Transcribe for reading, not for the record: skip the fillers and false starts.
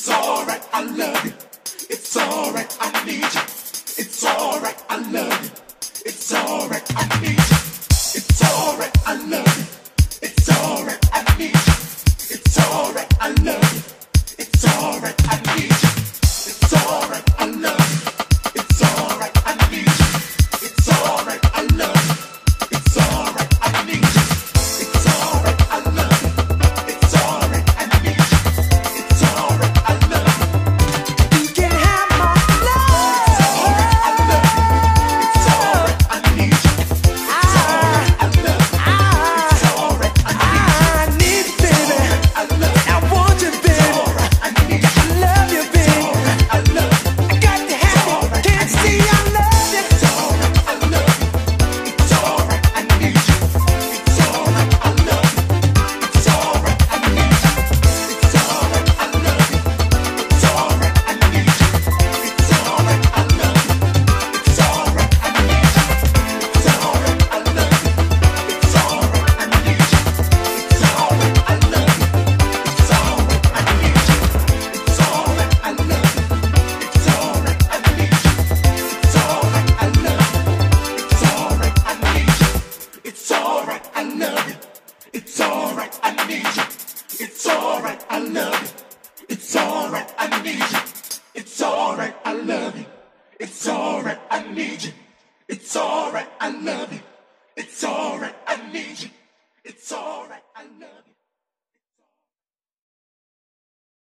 It's alright, I love you. It's alright, I need you. It's alright, I love you. It's alright, I need you. It's alright, I love you. It's alright, I need you. It's alright, I love you. It's alright, I need you. It's alright, I love you. It's alright, I need you. It's alright, I love you. It's alright, I need you. It's alright, I love you. It's alright, I need you. It's alright, I love you. You can have my love. It's alright, I love you. It's alright, I need you. It's alright, I love you. It's alright, I need you. I need you, baby. I love you. I want you, baby. I need you. I love you, baby. I love you. I got to have you. Can't see I love you. It's alright, I love you. It's alright, I need you. It's alright, I love you. It's alright, I need you. It's alright, I love you. It's alright, I need you. It's alright, I love you. It's alright, I need you. It's alright, I love you. It's alright, I need you. It's alright, I love you. It's alright, I need you. It's alright, I love you. It's alright, I need you. It's alright, I love you. It's alright, I need you. It's alright, I love you. It's alright, I need you. It's alright, I love you. It's alright, I need you. It's alright, I love you. It's alright, I need you. It's alright, I love you. It's alright, I need you. It's alright, I love you.